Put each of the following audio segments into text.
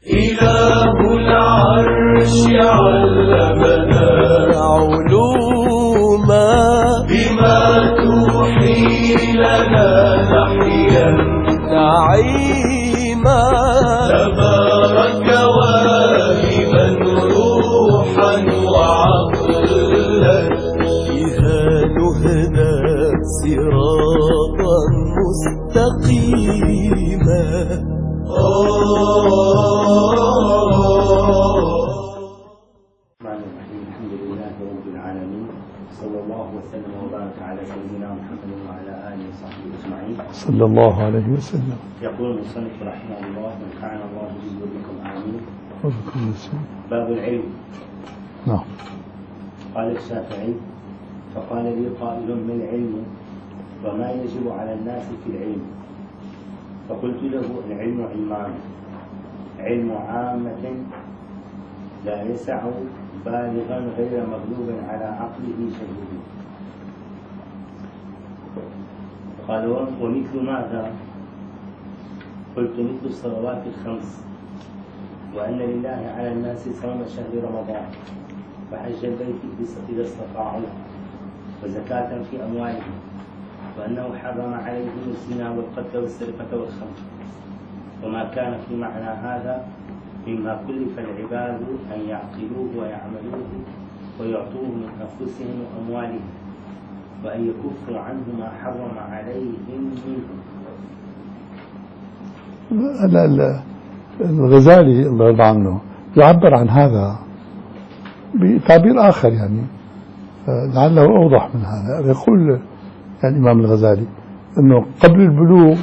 إله العرش علمنا علوما بما توحي لنا نحيا نعيما تبارك واهبا روحا وعقلا بها نهدى صراطا مستقيما. الحمد لله رب العالمين، صلى الله وسلم وبارك على سيدنا محمد وعلى آله وصحبه أجمعين. صلى الله عليه وسلم. يقول المصنف رحمه الله: ونفعنا الله به وبكم آمين. وبكم. باب العلم. نعم. قال الشافعي: فقال لي قائل: ما العلم وما يجب على الناس في العلم؟ فقلت له: العلم علمان: علم عامة لا يسع بالغا غير مغلوب على عقله شديد. قال: ومثل ماذا؟ قلت: مثل الصلوات الخمس، وأن لله على الناس صوم شهر رمضان، وحج البيت إذا استطاعوا، وزكاة في أموالهم، وأنه حرم عليهم الزنا والقتل والسرقة والخمر، وما كان في معنى هذا مما كلف العباد أن يعقلوه ويعملوه ويعطوه من أنفسهم وأموالهم، وأن يكفوا عنه ما حرم عليهم منه. الغزالي الله يرضى عنه يعبر عن هذا بتعبير آخر، يعني لعله أوضح من هذا. يقول يعني الإمام الغزالي أنه قبل البلوغ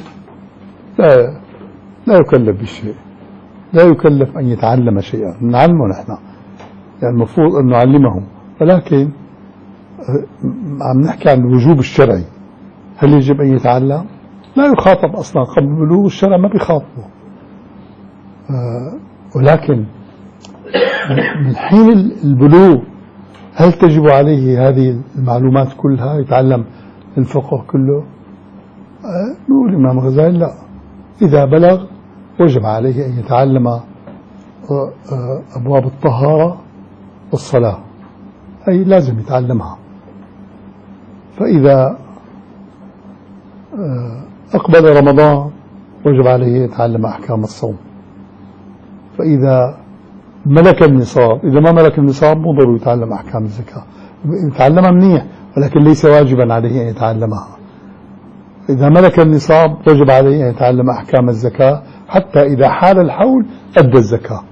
لا يكلف بالشيء، لا يكلف أن يتعلم شيئا، نعلمه نحن، يعني المفروض أن نعلمه، ولكن عم نحكي عن الوجوب الشرعي. هل يجب أن يتعلم؟ لا يخاطب أصلا قبل البلوغ، الشرع ما بيخاطبه. ولكن من حين البلوغ هل تجب عليه هذه المعلومات كلها، يتعلم الفقه كله؟ نقول الإمام الغزالي لا، إذا بلغ وجب عليه أن يتعلم أبواب الطهارة والصلاة، أي لازم يتعلمها. فإذا أقبل رمضان وجب عليه يتعلم أحكام الصوم. فإذا ملك النصاب، إذا ما ملك النصاب مو ضروري يتعلم أحكام الزكاة، يتعلمها منيح ولكن ليس واجبا عليه أن يتعلمها. إذا ملك النصاب وجب عليه أن يتعلم أحكام الزكاة، حتى إذا حال الحول أدى الزكاة.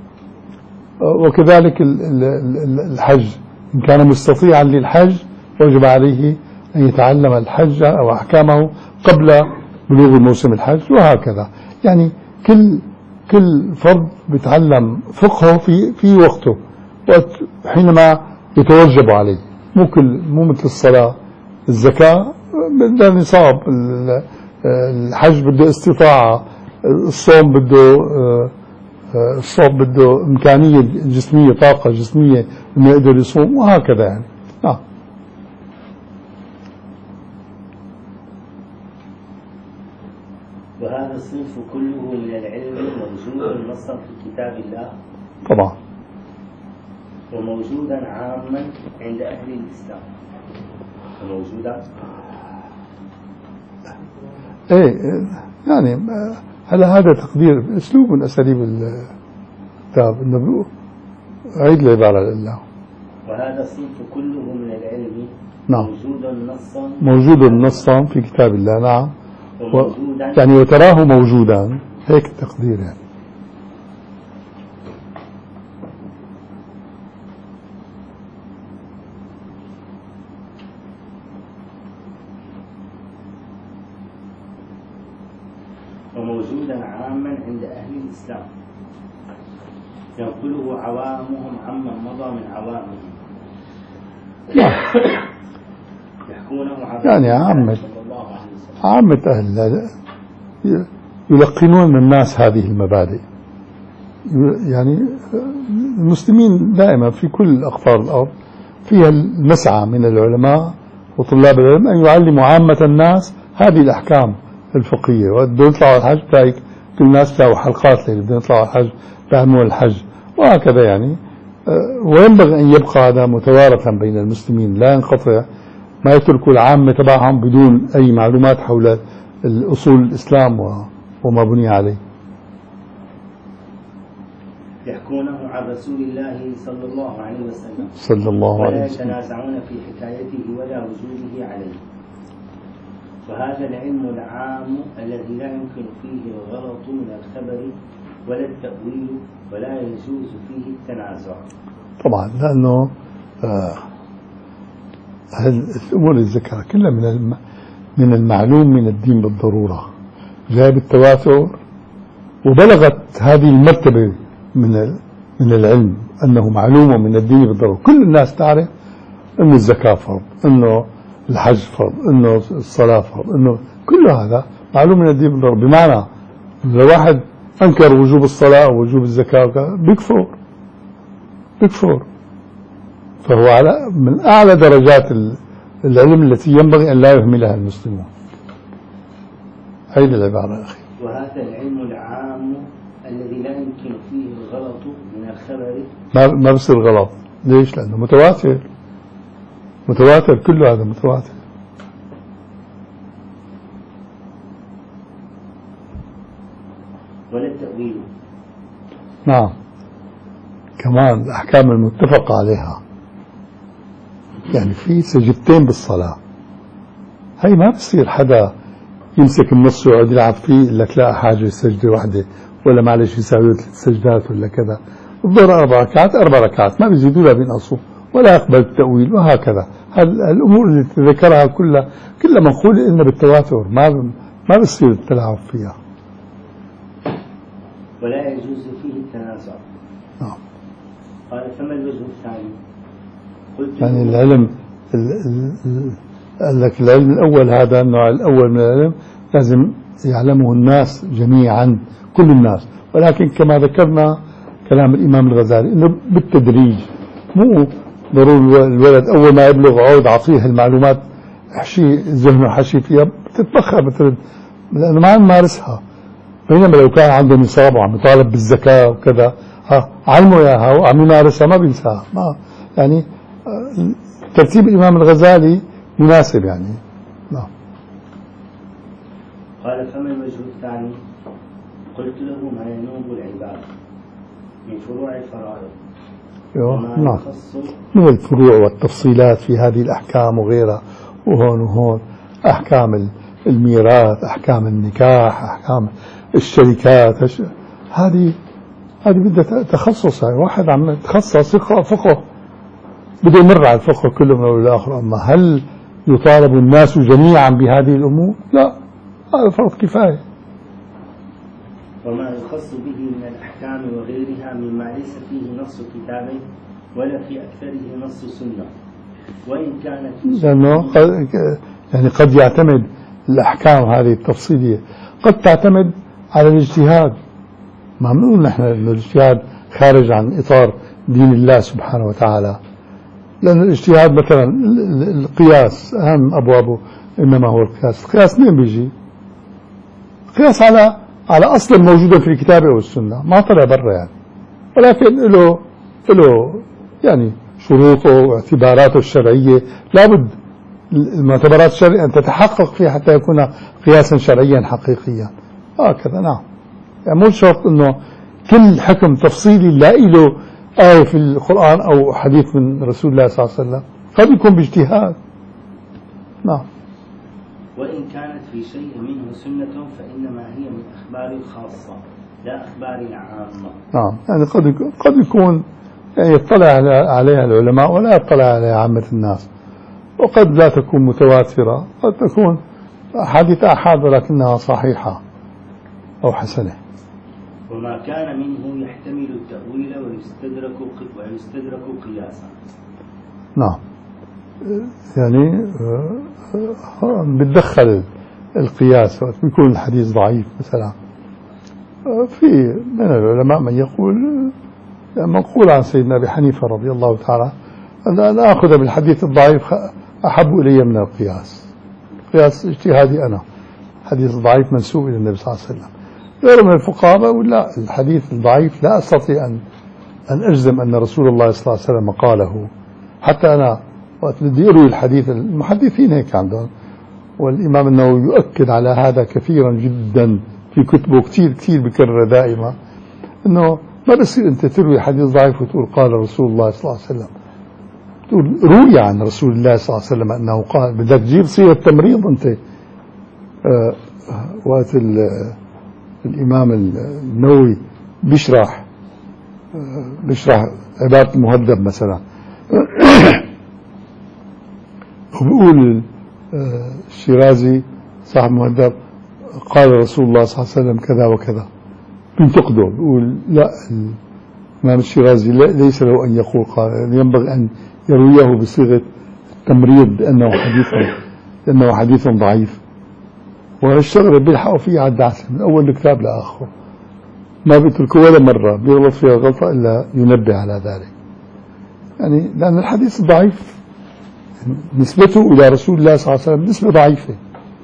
وكذلك الحج، إن كان مستطيعا للحج وجب عليه أن يتعلم الحج أو أحكامه قبل بلوغ موسم الحج، وهكذا. يعني كل فرد بيتعلم فقهه في وقته، حينما يتوجب عليه. مو مثل الصلاة، الزكاة بدها نصاب، الحج بده استطاعة، الصوم بده إمكانية جسمية، طاقة جسمية إنه يقدر يصوم، وهكذا يعني. وهذا الصنف كله من العلم موجود نصا في كتاب الله طبعا، وموجودا عاما عند أهل الإسلام. وموجودا يعني هذا تقدير أسلوب من أساليب الكتاب، إنه عيد العبارة لله. وهذا الصنف كله من العلم نعم موجود نصا في كتاب الله. نعم، يعني وتراه موجودا، هيك التقدير يعني. وموجودا عاما عند أهل الإسلام، ينقله عوامهم عمن مضى من عوامهم، يحكونه يعني عامة أهل يلقنون الناس هذه المبادئ. يعني المسلمين دائما في كل أقطار الأرض فيها المسعى من العلماء وطلاب العلم أن يعلموا عامة الناس هذه الأحكام الفقهية. وبدهم يطلعوا الحج، تلاقي كل الناس بتلاقوا حلقات ليلة بدهم يطلعوا الحج بأمور الحج وهكذا يعني. وينبغي أن يبقى هذا متوارثا بين المسلمين لا ينقطع، ما يتركوا العامة تبعهم بدون أي معلومات حول الأصول الإسلام وما بني عليه. يحكونه عن رسول الله صلى الله عليه وسلم صلى الله عليه ولا وسلم يتنازعون في حكايته ولا وجوده عليه. وهذا العلم العام الذي لا يمكن فيه الغلط من الخبر ولا التأويل ولا يجوز فيه التنازع. طبعا لأنه الأمور الذكر كلها من المعلوم من الدين بالضرورة، جاء بالتواتر وبلغت هذه المرتبة من العلم أنه معلوم من الدين بالضرورة. كل الناس تعرف أنه الزكاة فرض، أنه الحج فرض، أنه الصلاة فرض، أنه كل هذا معلوم من الدين بالضرورة. بمعنى لو واحد أنكر وجوب الصلاة أو وجوب الزكاة بيكفر. فهو من أعلى درجات العلم التي ينبغي أن لا يهملها المسلمون. هذه العبارة أخي. وهذا العلم العام الذي لا يمكن فيه الغلط من الخبر ما بصير غلط. ليش؟ لأنه متواتر كله هذا متواتر. ولا التأويل. نعم كمان الأحكام المتفق عليها، يعني في سجدتين بالصلاة، هي ما بصير حدا يمسك النص ويقعد يلعب فيه يقول لك لا حاجة سجدة واحدة ولا معلش يساوي 3 سجدات ولا كذا. الظهر 4 ركعات 4 ركعات ما بيزيدوا ولا بينقصوا ولا يقبل التأويل وهكذا. الأمور اللي تذكرها كلها منقولة لنا بالتواتر، ما بصير التلاعب فيها. ولا يجوز فيه التنازع. نعم. قال فما الوجه الثاني؟ قلت يعني العلم قال لك العلم الأول، هذا النوع الأول من العلم لازم يعلمه الناس جميعا كل الناس، ولكن كما ذكرنا كلام الإمام الغزالي إنه بالتدريج، مو ضروري الولد أول ما يبلغ عود عطيه المعلومات حشي ذهنه حشي فيها بتتبخر لأنه ما نمارسها. بينما لو كان عنده نصاب وعم يطالب بالزكاة وكذا علمه إياها وعم يمارسها ما بينساها. يعني ترتيب الإمام الغزالي مناسب يعني. نعم. قال فما الوجه الثاني؟ قلت له ما ينوب العباد من فروع الفرائض. نعم من الفروع والتفصيلات في هذه الأحكام وغيرها، وهون أحكام الميراث، أحكام النكاح، أحكام الشركات، هذه بدها تخصص. يعني واحد عم يتخصص يقرأ فقه بده يمر على الفقه كله من أول لآخر. أما هل يطالب الناس جميعا بهذه الأمور؟ لا، هذا فرض كفاية. وما يخص به من الأحكام وغيرها مما ليس فيه نص كتاب ولا في أكثره نص سنة، وإن كانت لأنه يعني قد يعتمد الأحكام هذه التفصيلية قد تعتمد على الاجتهاد. ما بنقول نحن أن الاجتهاد خارج عن إطار دين الله سبحانه وتعالى، لأن الاجتهاد مثلا القياس أهم أبوابه إنما هو القياس منين بيجي؟ قياس على أصل موجود في الكتاب والسنة، ما طلع برا يعني، ولكن له يعني شروطه واعتباراته الشرعية، لابد المعتبرات الشرعية أن تتحقق فيه حتى يكون قياسا شرعيا حقيقيا. هكذا. نعم. يعني مو شرط أنه كل حكم تفصيلي لا له آية في القرآن أو حديث من رسول الله صلى الله عليه وسلم، قد يكون باجتهاد. نعم. وإن كانت في شيء منه سنة فإنما هي من أخبار الخاصة لا أخبار العامة. نعم. يعني قد يكون يعني يطلع عليها العلماء ولا يطلع عليها عامة الناس، وقد لا تكون متواترة، قد تكون حديث أحد ولكنها صحيحة أو حسنة. وما كان منه يحتمل التأويل ويستدرك قياسا. نعم. يعني بتدخل القياس بيكون الحديث ضعيف مثلا. في من العلماء من يقول منقول عن سيدنا أبي حنيفة رضي الله تعالى أن أخذ بالحديث الضعيف أحب إلي من القياس. قياس اجتهادي أنا، حديث ضعيف منسوب إلى النبي صلى الله عليه وسلم. غيره من الفقهاء بيقول لا، الحديث الضعيف لا أستطيع أن أجزم أن رسول الله صلى الله عليه وسلم قاله. حتى أنا وقت بدي أروي الحديث، المحدثين هيك عندهم، والإمام النووي يؤكد على هذا كثيرا جدا في كتبه، كثير بكرر دائما، أنه ما بصير أنت تروي حديث ضعيف وتقول قال رسول الله صلى الله عليه وسلم. تقول روي عن رسول الله صلى الله عليه وسلم أنه قال، بدك تجيب صيغة تمريض أنت. وقت الإمام النووي بيشرح عبارة المهذب مثلا وبيقول الشيرازي صاحب المهذب قال رسول الله صلى الله عليه وسلم كذا وكذا، بينتقده بيقول لا، الإمام الشيرازي ليس له أن يقول قال، ينبغي أن يرويه بصيغة التمريض لأنه حديث ضعيف. وهالشغلة بيلحقوا فيها على الدعسة من أول الكتاب لآخره، ما بيتركوا ولا مرة بيغلط فيها غلطة إلا ينبه على ذلك. يعني لأن الحديث الضعيف نسبته إلى رسول الله صلى الله عليه وسلم نسبة ضعيفة.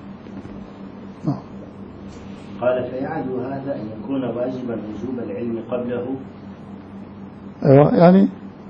قال فيعد هذا أن يكون واجبا وجوب العلم قبله. أيوة، يعني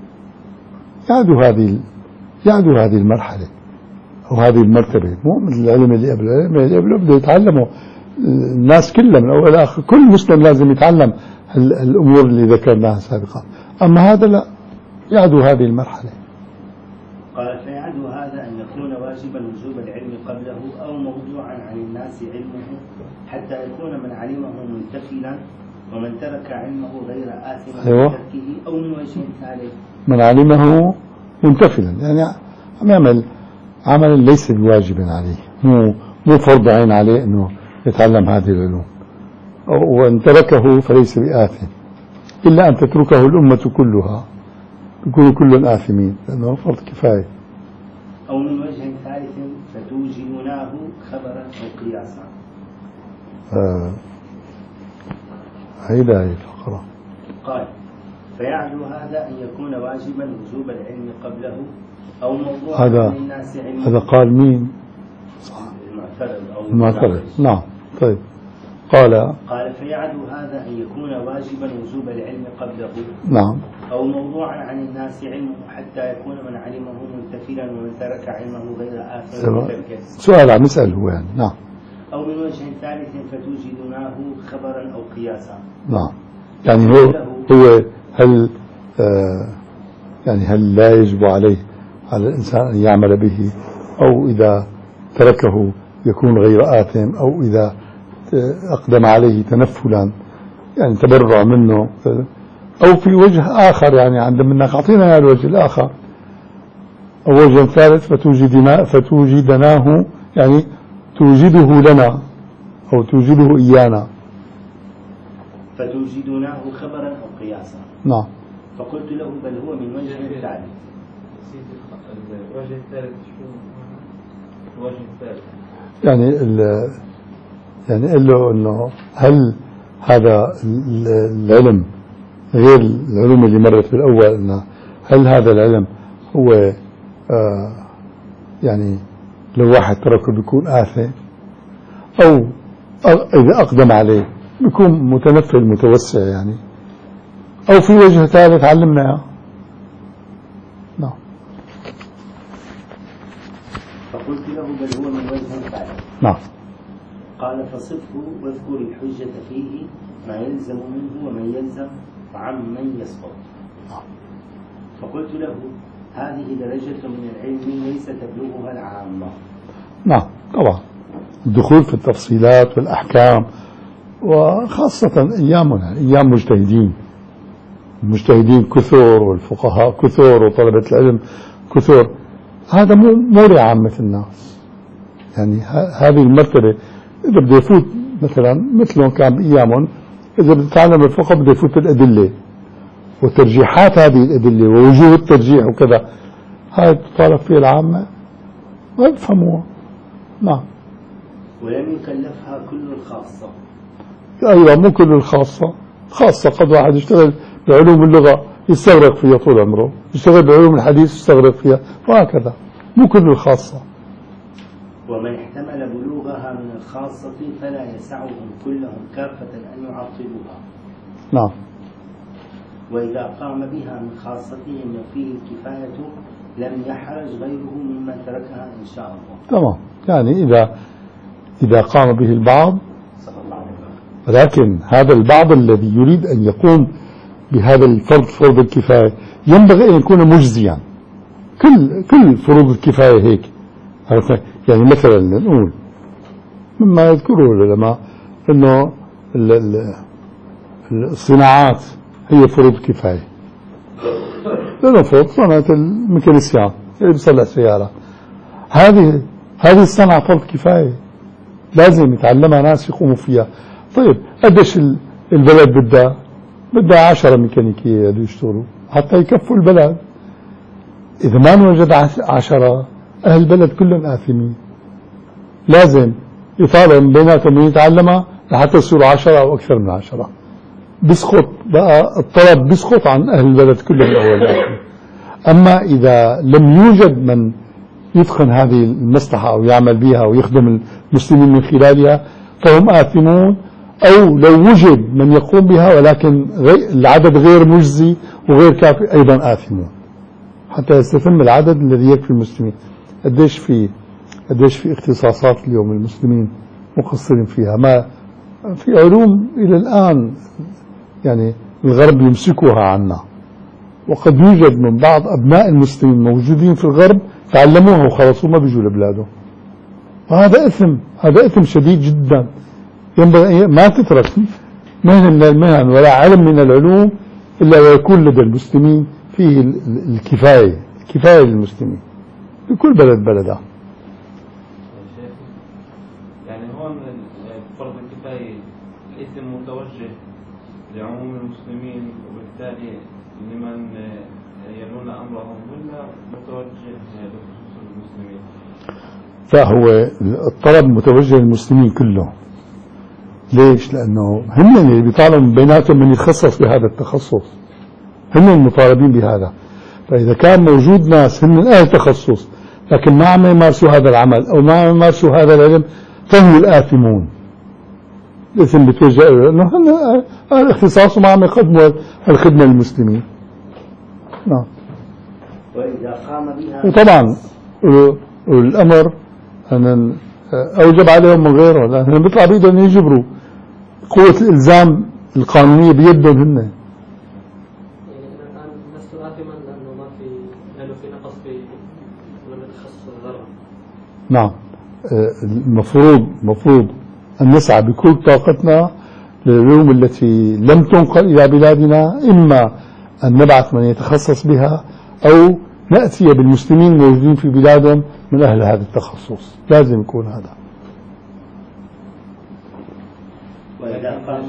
يعد هذه المرحلة أو هذه المرتبة، مو مثل العلم اللي قبله. العلم اللي قبله بده يتعلمه الناس كلها من أول آخر، كل مسلم لازم يتعلم الأمور اللي ذكرناها سابقا. أما هذا لا، يعد هذه المرحلة. قال فيعد هذا أن يكون واجبا وجوب العلم قبله أو موضوعا عن الناس علمه حتى يكون من علمه منتفلا، ومن ترك علمه غير آثم بتركه، أو من وجه ثالث من علمه منتفلا، يعني عم يعمل عملا ليس بواجب عليه، مو فرض عين عليه أنه يتعلم هذه العلوم، وإن تركه فليس بآثم، إلا أن تتركه الأمة كلها يكونوا كلهم آثمين لأنه فرض كفاية. أو من وجه ثالث فتوجدوناه خبرا أو قياسا. هيدا هي الفقرة. قال فيعد هذا أن يكون واجبا وجوب العلم قبله أو موضوعا للناس علمه. هذا قال مين؟ المعترض. نعم. طيب قال فيعد هذا أن يكون واجبا وجوب العلم قبله. نعم. أو موضوعا عن الناس علمه حتى يكون من علمه منتفلا، ومن ترك علمه غير آثم بتركه. سؤال عم يسأل هو يعني. نعم. أو من وجه ثالث فتوجدوناه خبرا أو قياسا. نعم. يعني هو هل لا يجب على الإنسان أن يعمل به، أو إذا تركه يكون غير آثم، أو إذا أقدم عليه تنفلا يعني تبرع منه، أو في وجه آخر يعني عند منك أعطينا الوجه الآخر، أو وجه ثالث فتوجدناه يعني توجده لنا أو توجده إيانا. فتوجدناه خبرا أو قياسا. نعم. فقلت له بل هو من وجه ثالث. الوجه الثالث شو؟ الوجه الثالث يعني قال له انه هل هذا العلم غير العلوم اللي مرت في الاول، انه هل هذا العلم هو يعني لو واحد تركه بيكون آثم، او اذا اقدم عليه بيكون متنفل متوسع يعني، او في وجه ثالث علمنا اياه. نعم. فقلت له بل هو من وجه ثالث. نعم. قال فصفه واذكر الحجة فيه ما يلزم منه ومن يلزم وعمن يسقط. فقلت له هذه درجة من العلم ليس تبلغها العامة. نعم طبعا، الدخول في التفصيلات والأحكام، وخاصة أيامنا أيام مجتهدين كثر، والفقهاء كثر، وطلبة العلم كثر، هذا مو لعامة الناس. يعني هذه المرتبة إذا بده يفوت مثلا مثلهم كان بأيامهم، إذا بده يتعلم الفقه بده يفوت الأدلة وترجيحات هذه الأدلة ووجوه الترجيح وكذا، هاي تطالب فيه العامة ما يفهموها. نعم. ولم يكلفها كل الخاصة. أيوة، مو كل الخاصة، خاصة قد واحد يشتغل بعلوم اللغة يستغرق فيها طول عمره، يشتغل بعلوم الحديث يستغرق فيها، وهكذا، مو كل الخاصة. ومن احتمل بلوغها بها من الخاصة فلا يسعهم كلهم كافة أن يعطلوها. نعم. وإذا قام بها من خاصتهم وفيه الكفاية لم يحرج غيره ممن تركها إن شاء الله. تمام. يعني إذا قام به البعض، ولكن هذا البعض الذي يريد أن يقوم بهذا الفرض فرض الكفاية ينبغي أن يكون مجزيا. كل فروض الكفاية هيك. يعني مثلا نقول مما يذكره العلماء أنه الصناعات هي فروض كفاية. لنفرض صناعة الميكانيسيان اللي بيصلح سيارة، هذه الصنعة فرض كفاية، لازم يتعلمها ناس يقوموا فيها. طيب قديش البلد بدها 10 ميكانيكية يشتغلوا حتى يكفوا البلد. إذا ما نوجد 10 أهل البلد كلهم آثمين، لازم يطالب بيناتهم من يتعلمها لحتى يصيروا 10 أو أكثر من 10. بيسقط بقى الطلب، بيسقط عن أهل البلد كلهم الأول. أما إذا لم يوجد من يتقن هذه المصلحة أو يعمل بها ويخدم المسلمين من خلالها فهم آثمون، أو لو وجد من يقوم بها ولكن العدد غير مجزي وغير كافي أيضا آثمون، حتى يستتم العدد الذي يكفي المسلمين. قديش في اختصاصات اليوم المسلمين مقصرين فيها، ما في علوم إلى الآن يعني الغرب يمسكوها عنا، وقد يوجد من بعض أبناء المسلمين موجودين في الغرب تعلموها وخلصوا ما بيجوا لبلادهم. وهذا إثم شديد جدا. ينبغي ما تترك مهنة من المهن ولا علم من العلوم إلا ويكون لدى المسلمين فيه الكفاية للمسلمين في كل بلدها. يعني هون فرض الكفاية الإثم متوجه لعموم المسلمين وبالتالي لمن يلون أمرهم، ولا متوجه لخصوص المسلمين؟ فهو الطلب متوجه للمسلمين كلهم. ليش؟ لأنه هم اللي بيطالبوا بيناتهم من يتخصص بهذا التخصص، هم المطالبين بهذا. فإذا كان موجود ناس هم أهل تخصص لكن ما عم يمارسوا هذا العمل أو ما عم يمارسوا هذا العلم فهم الآثمون. الإثم بتوجه لأنه أهل اختصاص وما عم يقدموا الخدمة للمسلمين. نعم. وإذا قام بها وطبعا الأمر أن أوجب عليهم من غيره، لأنهم بيطلع بيدهم يجبروا، قوة الإلزام القانونية بيدهم هن. يعني الآن لست آثما لأنه في نقص في تخصص الذرة. نعم. المفروض أن نسعى بكل طاقتنا للعلوم التي لم تنقل إلى بلادنا، إما أن نبعث من يتخصص بها أو نأتي بالمسلمين الموجودين في بلادهم من أهل هذا التخصص. لازم يكون هذا. وإذا قام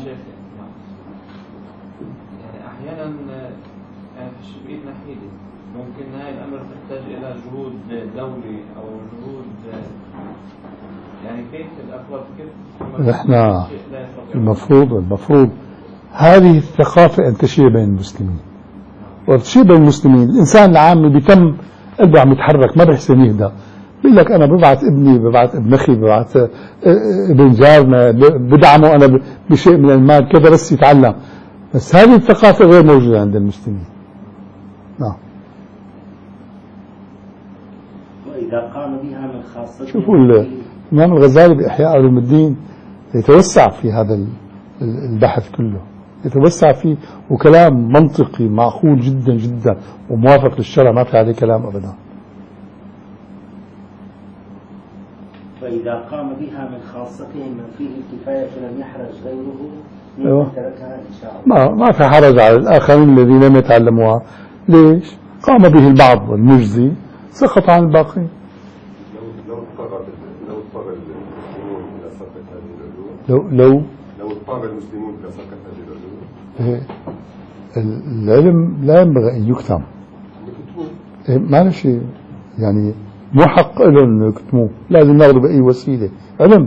يعني أحيانا فيش بإيدنا حيلة، ممكن هاي الأمر تحتاج إلى جهود دولي أو جهود، يعني كيف الأفراد كيف احنا المفروض هذه الثقافة أن تشيع بين المسلمين، وتشيع بين المسلمين. الإنسان العامي بيتم قلبه عم يتحرك ما بيحسن يهدى، بيقول لك أنا ببعث ابني، ببعث ابن أخي، ببعث ابن جارنا، بدعمه أنا بشيء من المال كذا بس يتعلم. بس هذه الثقافة غير موجودة عند المسلمين. نعم. وإذا قام بها من خاصته. شوفوا الإمام الغزالي بإحياء علوم الدين يتوسع في هذا البحث كله، يتوسع فيه، وكلام منطقي معقول جدا جدا وموافق للشرع، ما في عليه كلام أبدا. وإذا قام بها من خاصته من فيه الكفاية فلم يحرج غيره أيوة. ممن تركها إن شاء الله. ما في حرج على الآخرين الذين لم يتعلموها. ليش؟ قام به البعض والمجزي سقط عن الباقين. لو اضطر المسلمون إلى سقط هذه العلوم، لو اضطر المسلمون إلى سقط هذه العلوم، العلم لا ينبغي أن يكتم. ما شيء يعني مو حق لهم أن يكتموه، لازم ناخذه بأي وسيلة. علم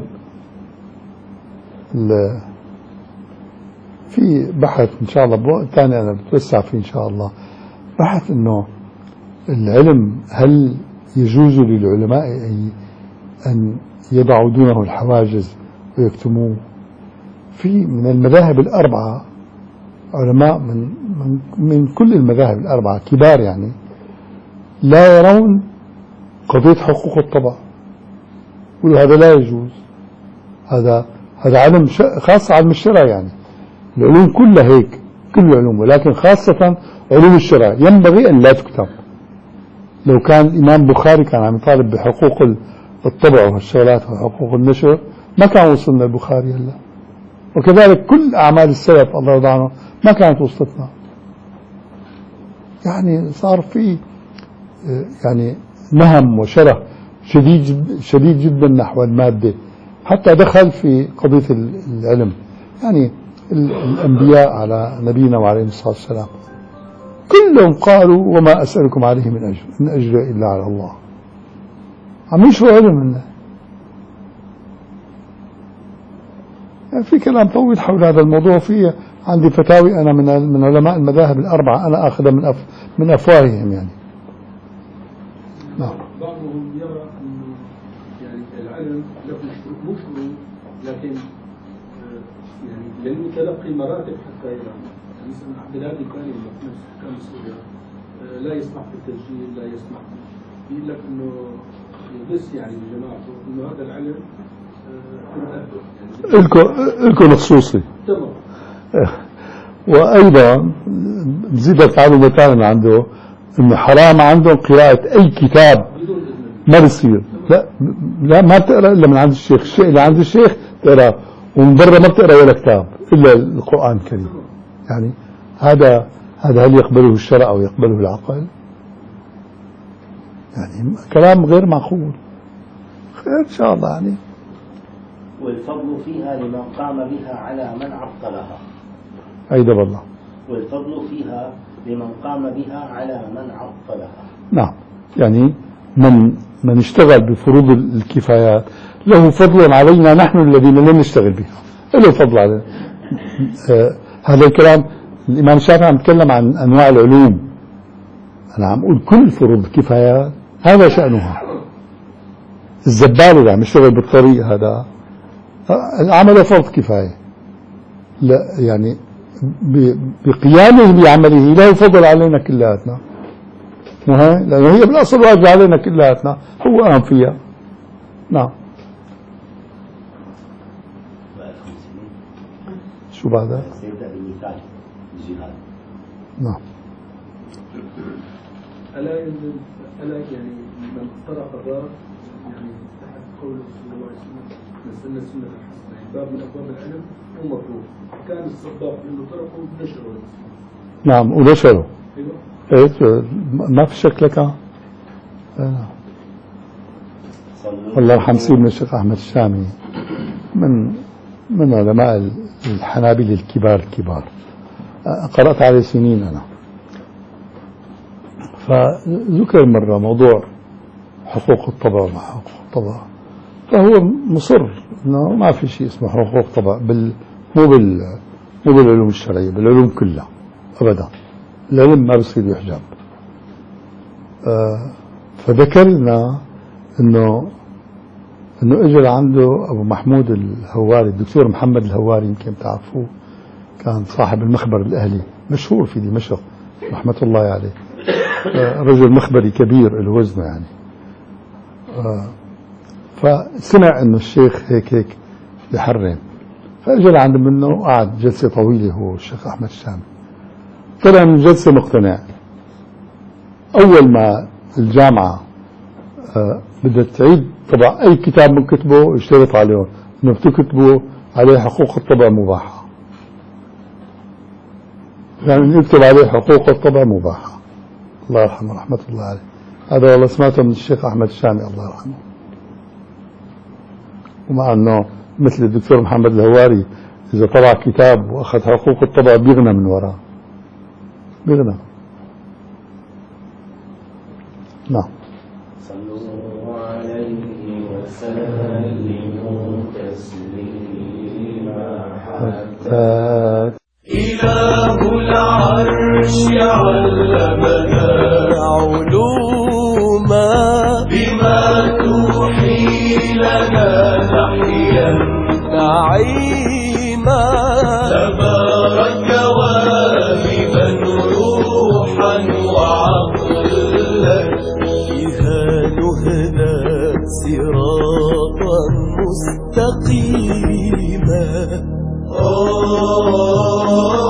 في بحث إن شاء الله بوقت ثاني أنا بتوسع فيه إن شاء الله، بحث إنه العلم هل يجوز للعلماء أن يضعوا دونه الحواجز ويكتموه. في من المذاهب الأربعة علماء من كل المذاهب الأربعة كبار يعني لا يرون قضية حقوق الطبع، يقولوا هذا لا يجوز، هذا علم خاص علم الشرع، يعني العلوم كلها هيك، كل العلوم، ولكن خاصة علوم الشرع ينبغي أن لا تكتب. لو كان الإمام بخاري كان عم يطالب بحقوق الطبع والشغلات وحقوق النشر ما كان وصلنا البخاري هلا، وكذلك كل أعمال السلف الله يرضى عنه ما كانت وصلتنا. يعني صار في يعني نهم وشره شديد جدا نحو المادة، حتى دخل في قضية العلم. يعني الأنبياء على نبينا وعليه الصلاة والسلام كلهم قالوا وما أسألكم عليه من أجر، إن أجر إلا على الله. عم يشروا علم منه. يعني في كلام طويل حول هذا الموضوع. في عندي فتاوي أنا من علماء المذاهب الأربعة أنا أخذها من أفواههم يعني. نعم. بعضهم يرى أنه يعني العلم له مش لكن يعني لأنه تلقي مراتب حتى إلى يعني مثلا عبد الهادي الثاني في نفس حكام سوريا لا يسمح بالتسجيل، لا يسمح، يقول لك إنه يدس يعني بجماعته إنه هذا العلم لكم خصوصي. تمام. وأيضا بزيد معلومة ثانية عنده إنه حرام عندهم قراءة أي كتاب، ما بصير. لا ما بتقرأ إلا من عند الشيخ، الشيء اللي عند الشيخ تقرأ، ومن برا ما بتقرأ ولا كتاب إلا القرآن الكريم. يعني هذا هل يقبله الشرع أو يقبله العقل؟ يعني كلام غير معقول. خير إن شاء الله. يعني والفضل فيها لمن قام بها على من عطلها. أيضا والله. والفضل فيها لمن قام بها على من عطلها. نعم. يعني من اشتغل بفروض الكفايات له فضل علينا نحن الذين لم نشتغل بها، له فضل علينا. هذا الكلام الإمام الشافعي عم يتكلم عن أنواع العلوم، أنا عم أقول كل فروض الكفايات هذا شأنها. الزبال اللي عم يشتغل بالطريق هذا عمله فرض كفاية، لا يعني بقيامه بعمله له فضل علينا كلاتنا، لأنه هي بالأصل واجب علينا كلاتنا، هو قام فيها. نعم. شو بعدها؟ سيبدأ بمثال الجهاد. نعم. ألا يعني من طرق الباب يعني تحت قوله صلى الله عليه وسلم نسلنا السنة الحسنة، يعني باب من أبواب العلم هو مطلوب. كان الصداق إنه طرقه نشره. نعم ونشره. أيوة. إيه ما في شك لك. الله يرحم سيدنا الشيخ أحمد الشامي من علماء الحنابلة الكبار قرأت عليه سنين أنا. فذكر مرة موضوع حقوق الطبع وما حقوق الطبع، فهو مصر إنه ما في شيء اسمه حقوق طبع مو بالعلوم الشرعية، بالعلوم كلها أبدا. العلم ما بصير يحجب. فذكرنا إنه اجى عنده أبو محمود الهواري، الدكتور محمد الهواري، يمكن تعرفوه، كان صاحب المخبر الأهلي مشهور في دمشق رحمة الله عليه، رجل مخبري كبير الوزن يعني. فسمع إنه الشيخ هيك بحرم، فأجى لعند منه وقعد جلسة طويلة هو الشيخ أحمد الشامي. طلع من الجلسة مقتنع. أول ما الجامعة بدها تعيد طبع أي كتاب من كتبه اشترط عليهم إنه بتكتبوا عليه حقوق الطبع مباحة، يعني يكتب عليه حقوق الطبع مباحة. الله يرحمه رحمة الله عليه. هذا والله سمعته من الشيخ أحمد الشامي الله يرحمه. ومع أنه مثل الدكتور محمد الهواري إذا طبع كتاب وأخذ حقوق الطبع بيغنى من وراه، بيغنى. نعم. صلوا عليه وسلموا تسليما حتى إله العرش علمنا علوما بما توحي لنا نعيما تبارك واهبا روحا وعقلا بها نهدى صراطا مستقيما